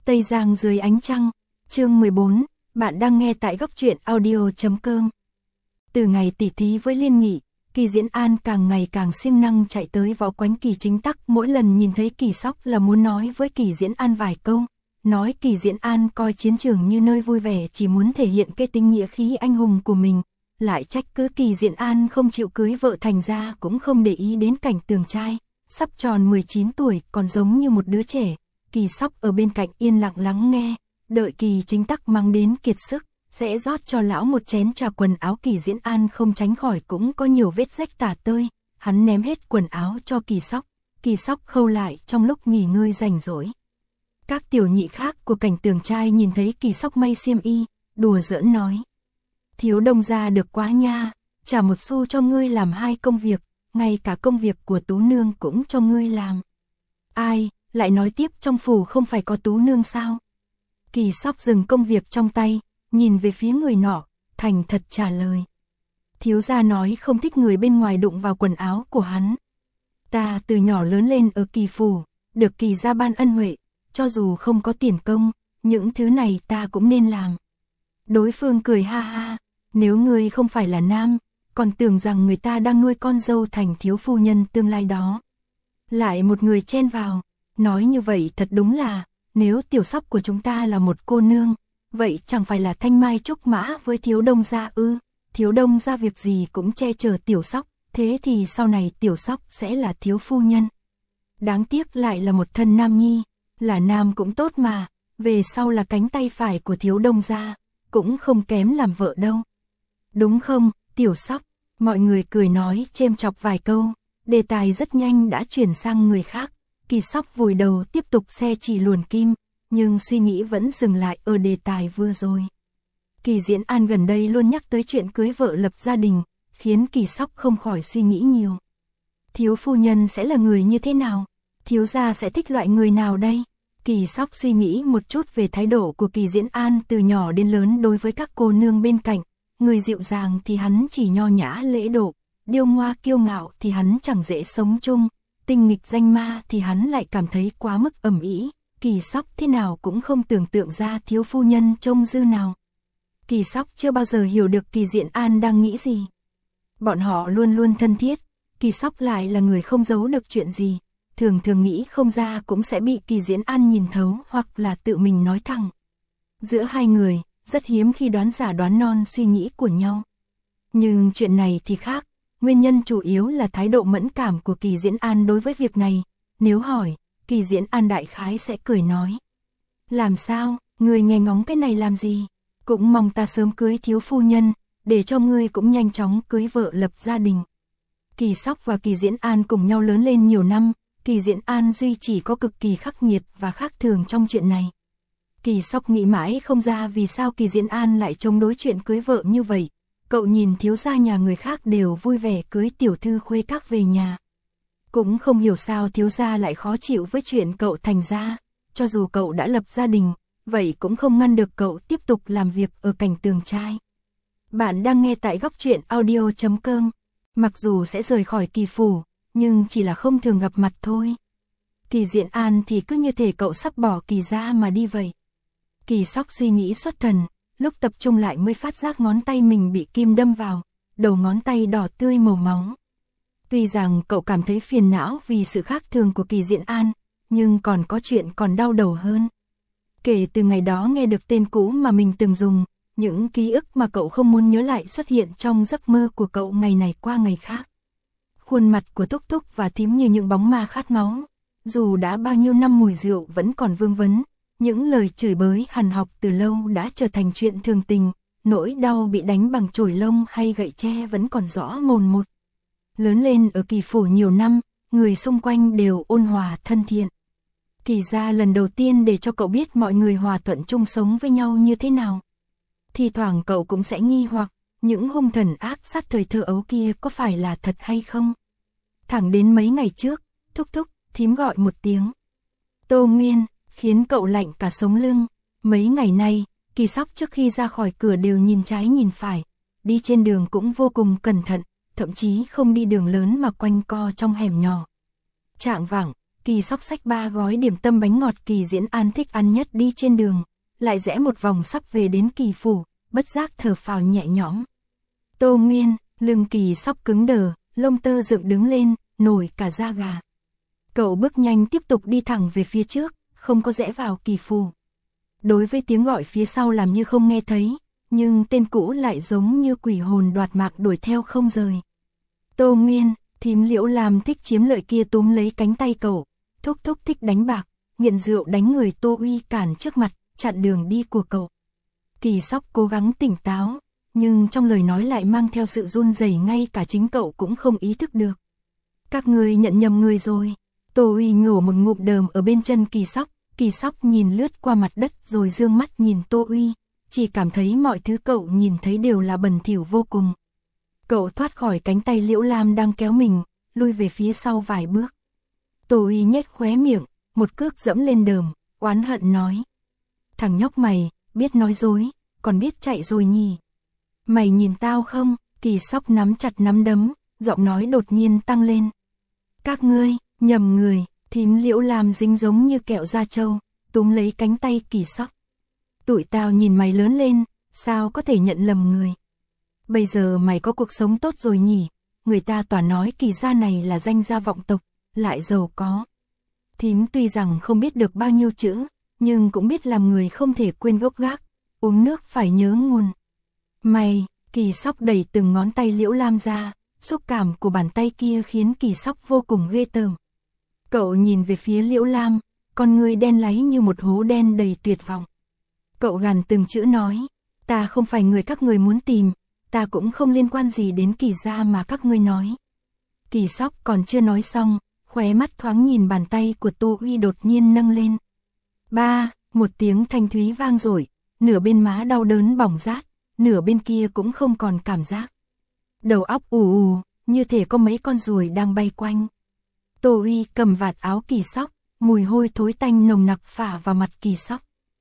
Tây Giang dưới ánh trăng, chương 14, bạn đang nghe tại góc truyện audio.com. Từ ngày tỉ thí với Liên Nghị, Kỳ Diễn An càng ngày càng siêng năng chạy tới võ quánh Kỳ Chính Tắc, mỗi lần nhìn thấy Kỳ Sóc là muốn nói với Kỳ Diễn An vài câu, nói Kỳ Diễn An coi chiến trường như nơi vui vẻ, chỉ muốn thể hiện cái tính nghĩa khí anh hùng của mình, lại trách cứ Kỳ Diễn An không chịu cưới vợ, thành ra cũng không để ý đến cảnh Tường trai, sắp tròn 19 tuổi còn giống như một đứa trẻ. Kỳ Sóc ở bên cạnh yên lặng lắng nghe, đợi Kỳ Chính Tắc mắng đến kiệt sức, sẽ rót cho lão một chén trà. Quần áo Kỳ Diễn An không tránh khỏi cũng có nhiều vết rách tả tơi, hắn ném hết quần áo cho Kỳ Sóc khâu lại trong lúc nghỉ ngơi rảnh rỗi. Các tiểu nhị khác của cảnh Tường trai nhìn thấy Kỳ Sóc may xiêm y, đùa giỡn nói: thiếu đông gia được quá nha, trả một xu cho ngươi làm 2 công việc, ngay cả công việc của Tú nương cũng cho ngươi làm. Ai, lại nói tiếp trong phủ không phải có Tú nương sao? Kỳ Sóc dừng công việc trong tay, nhìn về phía người nọ, thành thật trả lời: thiếu gia nói không thích người bên ngoài đụng vào quần áo của hắn. Ta từ nhỏ lớn lên ở Kỳ phủ, được Kỳ gia ban ân huệ, cho dù không có tiền công, những thứ này ta cũng nên làm. Đối phương cười ha ha: nếu ngươi không phải là nam, còn tưởng rằng người ta đang nuôi con dâu thành thiếu phu nhân tương lai đó. Lại một người chen vào: nói như vậy thật đúng là, nếu Tiểu Sóc của chúng ta là một cô nương, vậy chẳng phải là thanh mai trúc mã với thiếu đông gia ư? Thiếu đông gia việc gì cũng che chở Tiểu Sóc, thế thì sau này Tiểu Sóc sẽ là thiếu phu nhân. Đáng tiếc lại là một thân nam nhi, là nam cũng tốt mà, về sau là cánh tay phải của thiếu đông gia, cũng không kém làm vợ đâu. Đúng không, Tiểu Sóc? Mọi người cười nói chêm chọc vài câu, đề tài rất nhanh đã chuyển sang người khác. Kỳ Sóc vùi đầu tiếp tục xe chỉ luồn kim, nhưng suy nghĩ vẫn dừng lại ở đề tài vừa rồi. Kỳ Diễn An gần đây luôn nhắc tới chuyện cưới vợ lập gia đình, khiến Kỳ Sóc không khỏi suy nghĩ nhiều. Thiếu phu nhân sẽ là người như thế nào? Thiếu gia sẽ thích loại người nào đây? Kỳ Sóc suy nghĩ một chút về thái độ của Kỳ Diễn An từ nhỏ đến lớn đối với các cô nương bên cạnh. Người dịu dàng thì hắn chỉ nho nhã lễ độ, điêu ngoa kiêu ngạo thì hắn chẳng dễ sống chung, tinh nghịch danh ma thì hắn lại cảm thấy quá mức ầm ĩ. Kỳ Sóc thế nào cũng không tưởng tượng ra thiếu phu nhân trông dư nào. Kỳ Sóc chưa bao giờ hiểu được Kỳ Diễn An đang nghĩ gì. Bọn họ luôn luôn thân thiết, Kỳ Sóc lại là người không giấu được chuyện gì, thường thường nghĩ không ra cũng sẽ bị Kỳ Diễn An nhìn thấu hoặc là tự mình nói thẳng. Giữa hai người, rất hiếm khi đoán giả đoán non suy nghĩ của nhau. Nhưng chuyện này thì khác, nguyên nhân chủ yếu là thái độ mẫn cảm của Kỳ Diễn An đối với việc này. Nếu hỏi, Kỳ Diễn An đại khái sẽ cười nói: làm sao, ngươi nghe ngóng cái này làm gì? Cũng mong ta sớm cưới thiếu phu nhân, để cho ngươi cũng nhanh chóng cưới vợ lập gia đình. Kỳ Sóc và Kỳ Diễn An cùng nhau lớn lên nhiều năm, Kỳ Diễn An duy chỉ có cực kỳ khắc nghiệt và khác thường trong chuyện này. Kỳ Sóc nghĩ mãi không ra vì sao Kỳ Diễn An lại chống đối chuyện cưới vợ như vậy. Cậu nhìn thiếu gia nhà người khác đều vui vẻ cưới tiểu thư khuê các về nhà. Cũng không hiểu sao thiếu gia lại khó chịu với chuyện cậu thành gia. Cho dù cậu đã lập gia đình, vậy cũng không ngăn được cậu tiếp tục làm việc ở cảnh Tường trai. Bạn đang nghe tại góc truyện audio.com. Mặc dù sẽ rời khỏi Kỳ phủ, nhưng chỉ là không thường gặp mặt thôi. Kỳ Diễn An thì cứ như thể cậu sắp bỏ Kỳ gia mà đi vậy. Kỳ Sóc suy nghĩ xuất thần, lúc tập trung lại mới phát giác ngón tay mình bị kim đâm vào, đầu ngón tay đỏ tươi màu máu. Tuy rằng cậu cảm thấy phiền não vì sự khác thường của Kỳ Diễn An, nhưng còn có chuyện còn đau đầu hơn. Kể từ ngày đó nghe được tên cũ mà mình từng dùng, những ký ức mà cậu không muốn nhớ lại xuất hiện trong giấc mơ của cậu ngày này qua ngày khác. Khuôn mặt của Thúc Thúc và Thím như những bóng ma khát máu, dù đã bao nhiêu năm mùi rượu vẫn còn vương vấn. Những lời chửi bới hằn học từ lâu đã trở thành chuyện thường tình, nỗi đau bị đánh bằng chổi lông hay gậy tre vẫn còn rõ mồn một. Lớn lên ở Kỳ phủ nhiều năm, người xung quanh đều ôn hòa thân thiện. Kỳ gia lần đầu tiên để cho cậu biết mọi người hòa thuận chung sống với nhau như thế nào. Thì thoảng cậu cũng sẽ nghi hoặc, những hung thần ác sát thời thơ ấu kia có phải là thật hay không? Thẳng đến mấy ngày trước, Thúc Thúc, Thím gọi một tiếng Tô Nguyên, khiến cậu lạnh cả sống lưng. Mấy ngày nay, Kỳ Sóc trước khi ra khỏi cửa đều nhìn trái nhìn phải, đi trên đường cũng vô cùng cẩn thận, thậm chí không đi đường lớn mà quanh co trong hẻm nhỏ. Chạng vạng, Kỳ Sóc xách 3 gói điểm tâm bánh ngọt Kỳ Diễn An thích ăn nhất đi trên đường, lại rẽ một vòng sắp về đến Kỳ phủ, bất giác thở phào nhẹ nhõm. Tô Nguyên, lưng Kỳ Sóc cứng đờ, lông tơ dựng đứng lên, nổi cả da gà. Cậu bước nhanh tiếp tục đi thẳng về phía trước, không có rẽ vào Kỳ phủ. Đối với tiếng gọi phía sau làm như không nghe thấy, nhưng tên cũ lại giống như quỷ hồn đoạt mạc đuổi theo không rời. Tô Nguyên, thím Liễu Lam thích chiếm lợi kia túm lấy cánh tay cậu, thúc thúc thích đánh bạc, nghiện rượu đánh người Tô Uy cản trước mặt, chặn đường đi của cậu. Kỳ Sóc cố gắng tỉnh táo, nhưng trong lời nói lại mang theo sự run rẩy ngay cả chính cậu cũng không ý thức được. Các người nhận nhầm người rồi. Tô Uy nhổ một ngụm đờm ở bên chân Kỳ Sóc nhìn lướt qua mặt đất rồi dương mắt nhìn Tô Uy, chỉ cảm thấy mọi thứ cậu nhìn thấy đều là bẩn thỉu vô cùng. Cậu thoát khỏi cánh tay Liễu Lam đang kéo mình, lui về phía sau vài bước. Tô Uy nhếch khóe miệng, một cước dẫm lên đờm, oán hận nói. Thằng nhóc mày, biết nói dối, còn biết chạy rồi nhỉ. Mày nhìn tao không? Kỳ Sóc nắm chặt nắm đấm, giọng nói đột nhiên tăng lên. Các ngươi, nhầm người, thím Liễu Lam dính giống như kẹo da trâu, túm lấy cánh tay Kỳ Sóc. Tụi tao nhìn mày lớn lên, sao có thể nhận lầm người. Bây giờ mày có cuộc sống tốt rồi nhỉ, người ta toàn nói Kỳ gia này là danh gia vọng tộc, lại giàu có. Thím tuy rằng không biết được bao nhiêu chữ, nhưng cũng biết làm người không thể quên gốc gác, uống nước phải nhớ nguồn. Mày, Kỳ Sóc đẩy từng ngón tay Liễu Lam ra, xúc cảm của bàn tay kia khiến Kỳ Sóc vô cùng ghê tởm. Cậu nhìn về phía Liễu Lam, con ngươi đen láy như một hố đen đầy tuyệt vọng. Cậu gằn từng chữ nói, ta không phải người các người muốn tìm, ta cũng không liên quan gì đến Kỳ gia mà các ngươi nói. Kỳ Sóc còn chưa nói xong, khóe mắt thoáng nhìn bàn tay của Tô Uy đột nhiên nâng lên. Ba, một tiếng thanh thúy vang dội, nửa bên má đau đớn bỏng rát, nửa bên kia cũng không còn cảm giác. Đầu óc ù ù, như thể có mấy con ruồi đang bay quanh. Tô Uy cầm vạt áo Kỳ Sóc, mùi hôi thối tanh nồng nặc phả vào mặt Kỳ Sóc.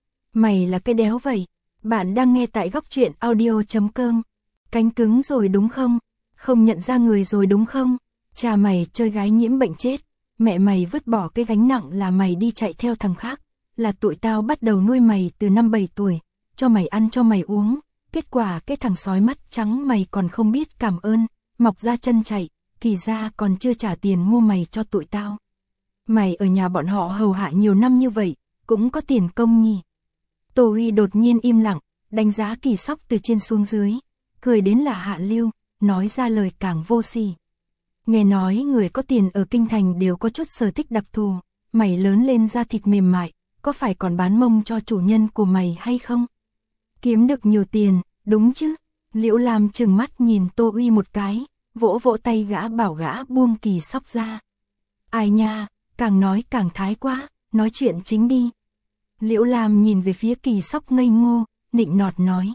Mày là cái đéo vậy? Bạn đang nghe tại góc truyện audio.com. Cánh cứng rồi đúng không? Không nhận ra người rồi đúng không? Cha mày chơi gái nhiễm bệnh chết, mẹ mày vứt bỏ cái gánh nặng là mày đi chạy theo thằng khác, là tụi tao bắt đầu nuôi mày từ năm 7 tuổi, cho mày ăn cho mày uống, kết quả cái thằng sói mắt trắng mày còn không biết cảm ơn, mọc ra chân chạy, Kỳ gia còn chưa trả tiền mua mày cho tụi tao. Mày ở nhà bọn họ hầu hạ nhiều năm như vậy, cũng có tiền công nhỉ? Tô Uy đột nhiên im lặng, đánh giá Kỳ Sóc từ trên xuống dưới, cười đến là hạ lưu, nói ra lời càng vô sỉ. Nghe nói người có tiền ở kinh thành đều có chút sở thích đặc thù, mày lớn lên da thịt mềm mại, có phải còn bán mông cho chủ nhân của mày hay không? Kiếm được nhiều tiền, đúng chứ? Liễu Lam trừng mắt nhìn Tô Uy một cái, vỗ vỗ tay gã bảo gã buông Kỳ Sóc ra. Ai nha, càng nói càng thái quá, nói chuyện chính đi. Liễu Lam nhìn về phía Kỳ Sóc ngây ngô, nịnh nọt nói.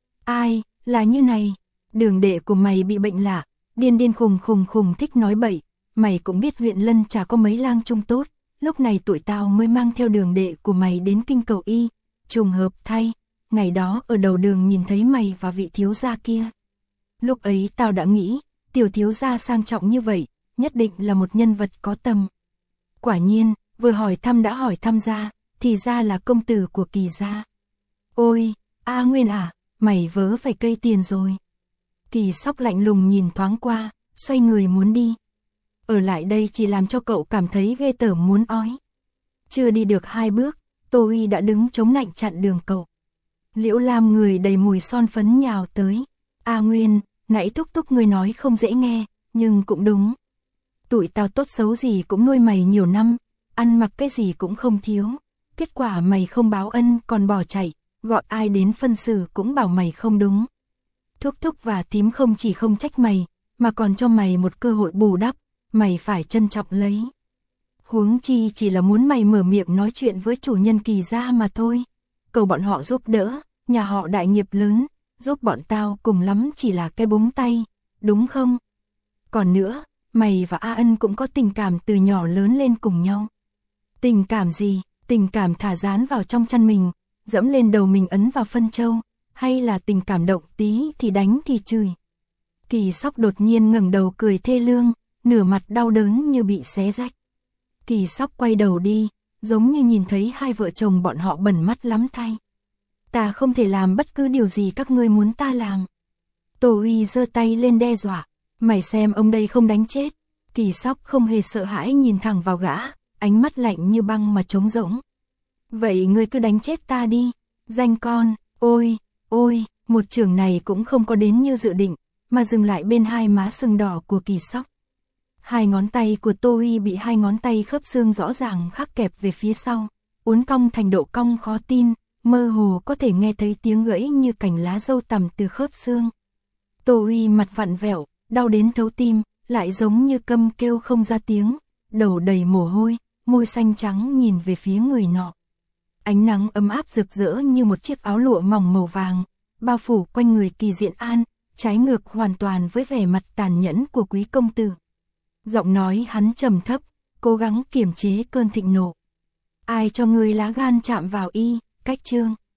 Ai, là như này, đường đệ của mày bị bệnh lạ, điên điên khùng khùng thích nói bậy, mày cũng biết huyện Lân chả có mấy lang trung tốt, lúc này tụi tao mới mang theo đường đệ của mày đến kinh cầu y, trùng hợp thay, ngày đó ở đầu đường nhìn thấy mày và vị thiếu gia kia. Lúc ấy tao đã nghĩ, tiểu thiếu gia sang trọng như vậy, nhất định là một nhân vật có tầm. Quả nhiên, vừa hỏi thăm đã hỏi thăm ra, thì ra là công tử của Kỳ gia. Ôi, A Nguyên à, mày vớ phải cây tiền rồi. Kỳ Sóc lạnh lùng nhìn thoáng qua, xoay người muốn đi. Ở lại đây chỉ làm cho cậu cảm thấy ghê tởm muốn ói. Chưa đi được 2 bước, Tô Uy đã đứng chống nạnh chặn đường cậu. Liễu Lam người đầy mùi son phấn nhào tới. A Nguyên, nãy thúc thúc người nói không dễ nghe, nhưng cũng đúng. Tụi tao tốt xấu gì cũng nuôi mày nhiều năm, ăn mặc cái gì cũng không thiếu. Kết quả mày không báo ân còn bỏ chạy, gọi ai đến phân xử cũng bảo mày không đúng. Thúc thúc và thím không chỉ không trách mày, mà còn cho mày một cơ hội bù đắp, mày phải trân trọng lấy. Huống chi chỉ là muốn mày mở miệng nói chuyện với chủ nhân Kỳ gia mà thôi. Cầu bọn họ giúp đỡ, nhà họ đại nghiệp lớn, giúp bọn tao cùng lắm chỉ là cái búng tay, đúng không? Còn nữa, mày và A Ân cũng có tình cảm từ nhỏ lớn lên cùng nhau. Tình cảm gì? Tình cảm thả dán vào trong chăn mình, dẫm lên đầu mình ấn vào phân châu, hay là tình cảm động tí thì đánh thì chửi. Kỳ Sóc đột nhiên ngẩng đầu cười thê lương, nửa mặt đau đớn như bị xé rách. Kỳ Sóc quay đầu đi, giống như nhìn thấy hai vợ chồng bọn họ bẩn mắt lắm thay. Ta không thể làm bất cứ điều gì các ngươi muốn ta làm. Tô Uy giơ tay lên đe dọa, mày xem ông đây không đánh chết. Kỳ Sóc không hề sợ hãi nhìn thẳng vào gã, ánh mắt lạnh như băng mà trống rỗng. Vậy ngươi cứ đánh chết ta đi, danh con, ôi, ôi, một chưởng này cũng không có đến như dự định, mà dừng lại bên hai má sưng đỏ của Kỳ Sóc. Hai ngón tay của Tô Uy bị hai ngón tay khớp xương rõ ràng khắc kẹp về phía sau, uốn cong thành độ cong khó tin, mơ hồ có thể nghe thấy tiếng gãy như cành lá dâu tằm từ khớp xương. Tô Uy mặt vặn vẹo, đau đến thấu tim, lại giống như câm kêu không ra tiếng, đầu đầy mồ hôi, môi xanh trắng nhìn về phía người nọ. Ánh nắng ấm áp rực rỡ như một chiếc áo lụa mỏng màu vàng, bao phủ quanh người Kỳ Diện An, trái ngược hoàn toàn với vẻ mặt tàn nhẫn của quý công tử. Giọng nói hắn trầm thấp, cố gắng kiềm chế cơn thịnh nộ. Ai cho ngươi lá gan chạm vào y, cách trương.